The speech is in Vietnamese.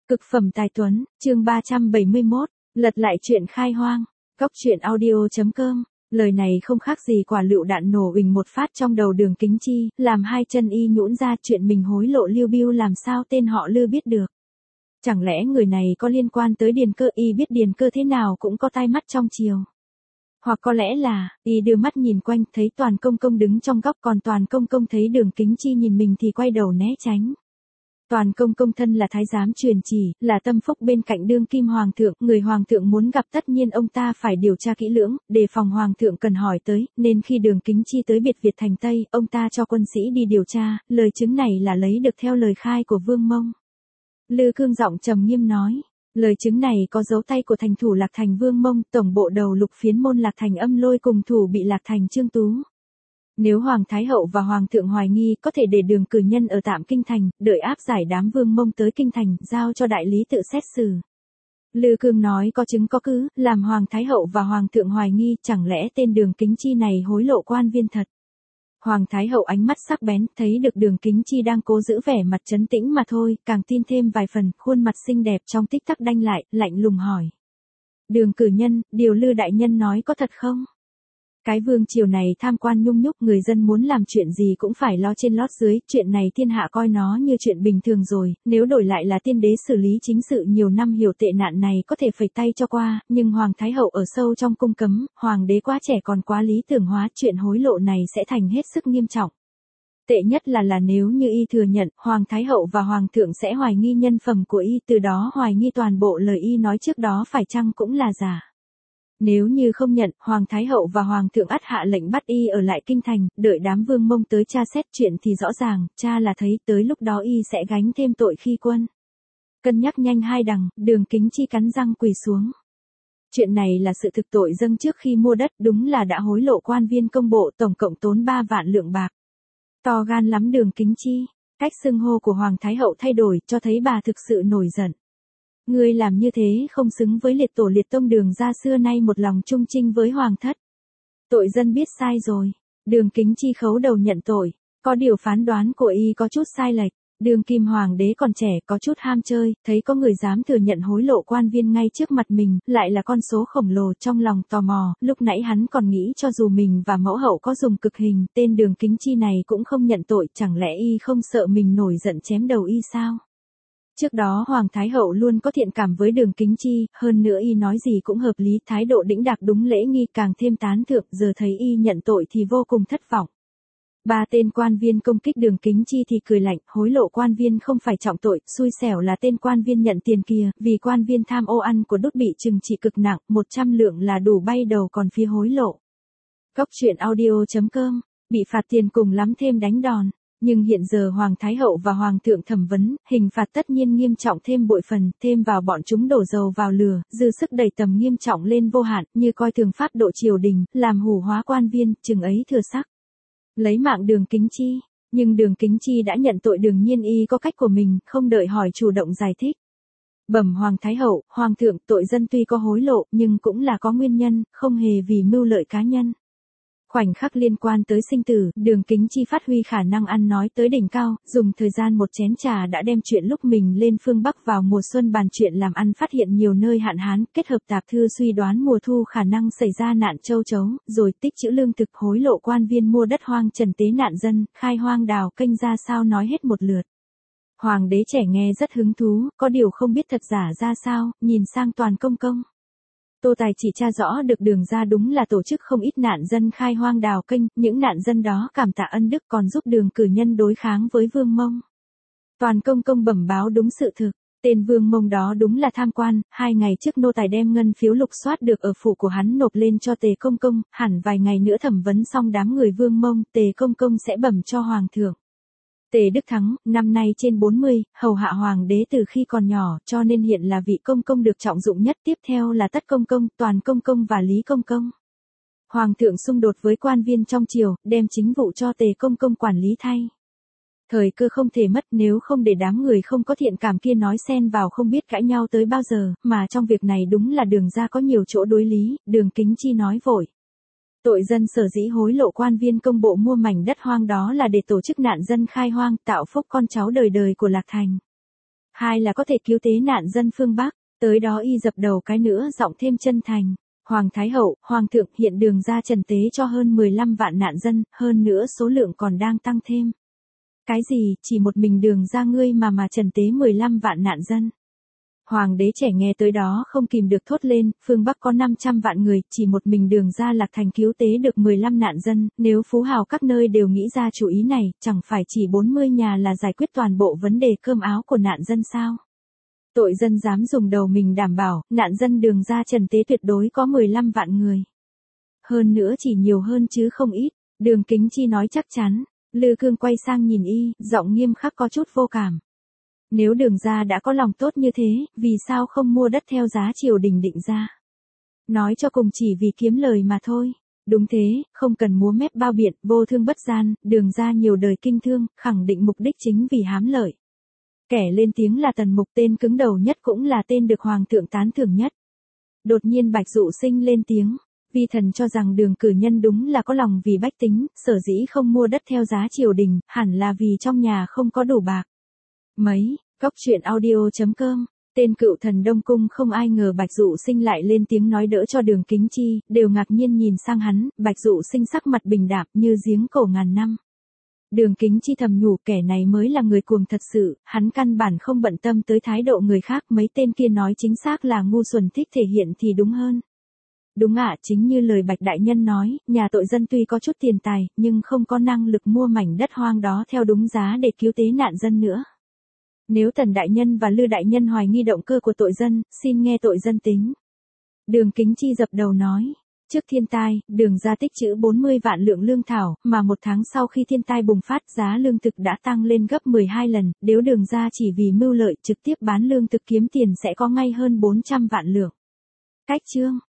Cực phẩm tài tuấn, chương 371, lật lại chuyện khai hoang. Góc truyện audio.com. Lời này không khác gì quả lựu đạn nổ uỳnh một phát trong đầu Đường Kính Chi, làm hai chân y nhũn ra. Chuyện mình hối lộ Lưu Bưu làm sao tên họ Lư biết được. Chẳng lẽ người này có liên quan tới Điền Cơ? Y biết Điền Cơ thế nào cũng có tai mắt trong chiều. Hoặc có lẽ là, y đưa mắt nhìn quanh thấy Toàn Công Công đứng trong góc, còn Toàn Công Công thấy Đường Kính Chi nhìn mình thì quay đầu né tránh. Toàn Công Công thân là thái giám truyền chỉ, là tâm phúc bên cạnh đương kim hoàng thượng, người hoàng thượng muốn gặp tất nhiên ông ta phải điều tra kỹ lưỡng, đề phòng hoàng thượng cần hỏi tới, nên khi Đường Kính Chi tới biệt Việt thành Tây, ông ta cho quân sĩ đi điều tra, lời chứng này là lấy được theo lời khai của Vương Mông. Lư Cương giọng trầm nghiêm nói, lời chứng này có dấu tay của thành thủ Lạc Thành Vương Mông, tổng bộ đầu lục phiến môn Lạc Thành Âm Lôi cùng thủ bị Lạc Thành Trương Tú. Nếu Hoàng Thái Hậu và Hoàng thượng hoài nghi, có thể để Đường cử nhân ở tạm Kinh Thành, đợi áp giải đám Vương Mông tới Kinh Thành, giao cho đại lý tự xét xử. Lư Cương nói có chứng có cứ, làm Hoàng Thái Hậu và Hoàng thượng hoài nghi, chẳng lẽ tên Đường Kính Chi này hối lộ quan viên thật. Hoàng Thái Hậu ánh mắt sắc bén, thấy được Đường Kính Chi đang cố giữ vẻ mặt trấn tĩnh mà thôi, càng tin thêm vài phần, khuôn mặt xinh đẹp trong tích tắc đanh lại, lạnh lùng hỏi. Đường cử nhân, điều Lư đại nhân nói có thật không? Cái vương triều này tham quan nhung nhúc, người dân muốn làm chuyện gì cũng phải lo trên lót dưới, chuyện này thiên hạ coi nó như chuyện bình thường rồi, nếu đổi lại là tiên đế xử lý chính sự nhiều năm hiểu tệ nạn này có thể phẩy tay cho qua, nhưng Hoàng Thái Hậu ở sâu trong cung cấm, Hoàng đế quá trẻ còn quá lý tưởng hóa, chuyện hối lộ này sẽ thành hết sức nghiêm trọng. Tệ nhất là nếu như y thừa nhận, Hoàng Thái Hậu và Hoàng thượng sẽ hoài nghi nhân phẩm của y, từ đó hoài nghi toàn bộ lời y nói trước đó phải chăng cũng là giả. Nếu như không nhận, Hoàng Thái Hậu và Hoàng thượng ắt hạ lệnh bắt y ở lại Kinh Thành, đợi đám Vương Mông tới tra xét chuyện thì rõ ràng, cha là thấy tới lúc đó y sẽ gánh thêm tội khi quân. Cân nhắc nhanh hai đằng, Đường Kính Chi cắn răng quỳ xuống. Chuyện này là sự thực tội dâng trước khi mua đất, đúng là đã hối lộ quan viên công bộ, tổng cộng tốn 3 vạn lượng bạc. To gan lắm Đường Kính Chi, cách xưng hô của Hoàng Thái Hậu thay đổi, cho thấy bà thực sự nổi giận. Ngươi làm như thế không xứng với liệt tổ liệt tông Đường gia xưa nay một lòng trung trinh với hoàng thất. Tội dân biết sai rồi. Đường Kính Chi khấu đầu nhận tội. Có điều phán đoán của y có chút sai lệch. Đường kim hoàng đế còn trẻ, có chút ham chơi, thấy có người dám thừa nhận hối lộ quan viên ngay trước mặt mình, lại là con số khổng lồ, trong lòng tò mò. Lúc nãy hắn còn nghĩ cho dù mình và mẫu hậu có dùng cực hình, tên Đường Kính Chi này cũng không nhận tội, chẳng lẽ y không sợ mình nổi giận chém đầu y sao? Trước đó Hoàng Thái Hậu luôn có thiện cảm với Đường Kính Chi, hơn nữa y nói gì cũng hợp lý, thái độ đĩnh đạc đúng lễ nghi, càng thêm tán thưởng, giờ thấy y nhận tội thì vô cùng thất vọng. Ba tên quan viên công kích Đường Kính Chi thì cười lạnh, hối lộ quan viên không phải trọng tội, xui xẻo là tên quan viên nhận tiền kia, vì quan viên tham ô ăn của đốt bị trừng trị cực nặng, 100 lượng là đủ bay đầu còn phía hối lộ. Góc truyện audio.com, bị phạt tiền cùng lắm thêm đánh đòn. Nhưng hiện giờ Hoàng Thái Hậu và Hoàng thượng thẩm vấn, hình phạt tất nhiên nghiêm trọng thêm bội phần, thêm vào bọn chúng đổ dầu vào lửa, dư sức đẩy tầm nghiêm trọng lên vô hạn, như coi thường pháp độ triều đình, làm hủ hóa quan viên, chừng ấy thừa sắc. Lấy mạng Đường Kính Chi, nhưng Đường Kính Chi đã nhận tội, đương nhiên y có cách của mình, không đợi hỏi chủ động giải thích. Bẩm Hoàng Thái Hậu, Hoàng thượng, tội dân tuy có hối lộ, nhưng cũng là có nguyên nhân, không hề vì mưu lợi cá nhân. Khoảnh khắc liên quan tới sinh tử, Đường Kính Chi phát huy khả năng ăn nói tới đỉnh cao, dùng thời gian một chén trà đã đem chuyện lúc mình lên phương Bắc vào mùa xuân bàn chuyện làm ăn phát hiện nhiều nơi hạn hán, kết hợp tạp thư suy đoán mùa thu khả năng xảy ra nạn châu chấu, rồi tích trữ lương thực, hối lộ quan viên mua đất hoang, trần tế nạn dân, khai hoang đào kênh ra sao nói hết một lượt. Hoàng đế trẻ nghe rất hứng thú, có điều không biết thật giả ra sao, nhìn sang Toàn Công Công. Tô Tài chỉ tra rõ được Đường gia đúng là tổ chức không ít nạn dân khai hoang đào kênh, những nạn dân đó cảm tạ ân đức còn giúp Đường cử nhân đối kháng với Vương Mông. Toàn Công Công bẩm báo đúng sự thực, tên Vương Mông đó đúng là tham quan, 2 ngày trước nô tài đem ngân phiếu lục soát được ở phủ của hắn nộp lên cho Tề Công Công, hẳn vài ngày nữa thẩm vấn xong đám người Vương Mông, Tề Công Công sẽ bẩm cho Hoàng thượng. Tề Đức Thắng, năm nay trên 40, hầu hạ Hoàng đế từ khi còn nhỏ, cho nên hiện là vị công công được trọng dụng nhất, tiếp theo là Tất Công Công, Toàn Công Công và Lý Công Công. Hoàng thượng xung đột với quan viên trong triều, đem chính vụ cho Tề Công Công quản lý thay. Thời cơ không thể mất, nếu không để đám người không có thiện cảm kia nói xen vào không biết cãi nhau tới bao giờ, mà trong việc này đúng là Đường gia có nhiều chỗ đối lý, Đường Kính Chi nói vội. Tội dân sở dĩ hối lộ quan viên công bộ mua mảnh đất hoang đó là để tổ chức nạn dân khai hoang, tạo phúc con cháu đời đời của Lạc Thành. Hai là có thể cứu tế nạn dân phương Bắc. Tới đó y dập đầu cái nữa giọng thêm chân thành. Hoàng Thái Hậu, Hoàng thượng, hiện đường ra trần tế cho hơn 15 vạn nạn dân, hơn nữa số lượng còn đang tăng thêm. Cái gì, chỉ một mình đường ra ngươi mà trần tế 15 vạn nạn dân. Hoàng đế trẻ nghe tới đó không kìm được thốt lên, phương Bắc có 500 vạn người, chỉ một mình đường ra Lạc Thành cứu tế được 15 nạn dân, nếu phú hào các nơi đều nghĩ ra chủ ý này, chẳng phải chỉ 40 nhà là giải quyết toàn bộ vấn đề cơm áo của nạn dân sao? Tội dân dám dùng đầu mình đảm bảo, nạn dân đường ra trần tế tuyệt đối có 15 vạn người. Hơn nữa chỉ nhiều hơn chứ không ít, Đường Kính Chi nói chắc chắn. Lư Cương quay sang nhìn y, giọng nghiêm khắc có chút vô cảm. Nếu đường ra đã có lòng tốt như thế, vì sao không mua đất theo giá triều đình định ra? Nói cho cùng chỉ vì kiếm lời mà thôi. Đúng thế, không cần múa mép bao biện, vô thương bất gian, đường ra nhiều đời kinh thương, khẳng định mục đích chính vì hám lợi. Kẻ lên tiếng là Tần Mục, tên cứng đầu nhất cũng là tên được Hoàng thượng tán thưởng nhất. Đột nhiên Bạch Dụ Sinh lên tiếng. Vi thần cho rằng Đường cử nhân đúng là có lòng vì bách tính, sở dĩ không mua đất theo giá triều đình, hẳn là vì trong nhà không có đủ bạc. Mấy, Cóc truyện audio.com, tên cựu thần Đông Cung không ai ngờ Bạch Dụ Sinh lại lên tiếng nói đỡ cho Đường Kính Chi, đều ngạc nhiên nhìn sang hắn, Bạch Dụ Sinh sắc mặt bình đạm như giếng cổ ngàn năm. Đường Kính Chi thầm nhủ kẻ này mới là người cuồng thật sự, hắn căn bản không bận tâm tới thái độ người khác, mấy tên kia nói chính xác là ngu xuẩn thích thể hiện thì đúng hơn. Đúng ạ, chính như lời Bạch Đại Nhân nói, nhà tội dân tuy có chút tiền tài, nhưng không có năng lực mua mảnh đất hoang đó theo đúng giá để cứu tế nạn dân nữa. Nếu Tần Đại Nhân và Lư Đại Nhân hoài nghi động cơ của tội dân, xin nghe tội dân tính. Đường Kính Chi dập đầu nói, trước thiên tai, đường ra tích trữ 40 vạn lượng lương thảo, mà một tháng sau khi thiên tai bùng phát giá lương thực đã tăng lên gấp 12 lần, nếu đường ra chỉ vì mưu lợi trực tiếp bán lương thực kiếm tiền sẽ có ngay hơn 400 vạn lượng. Cách chương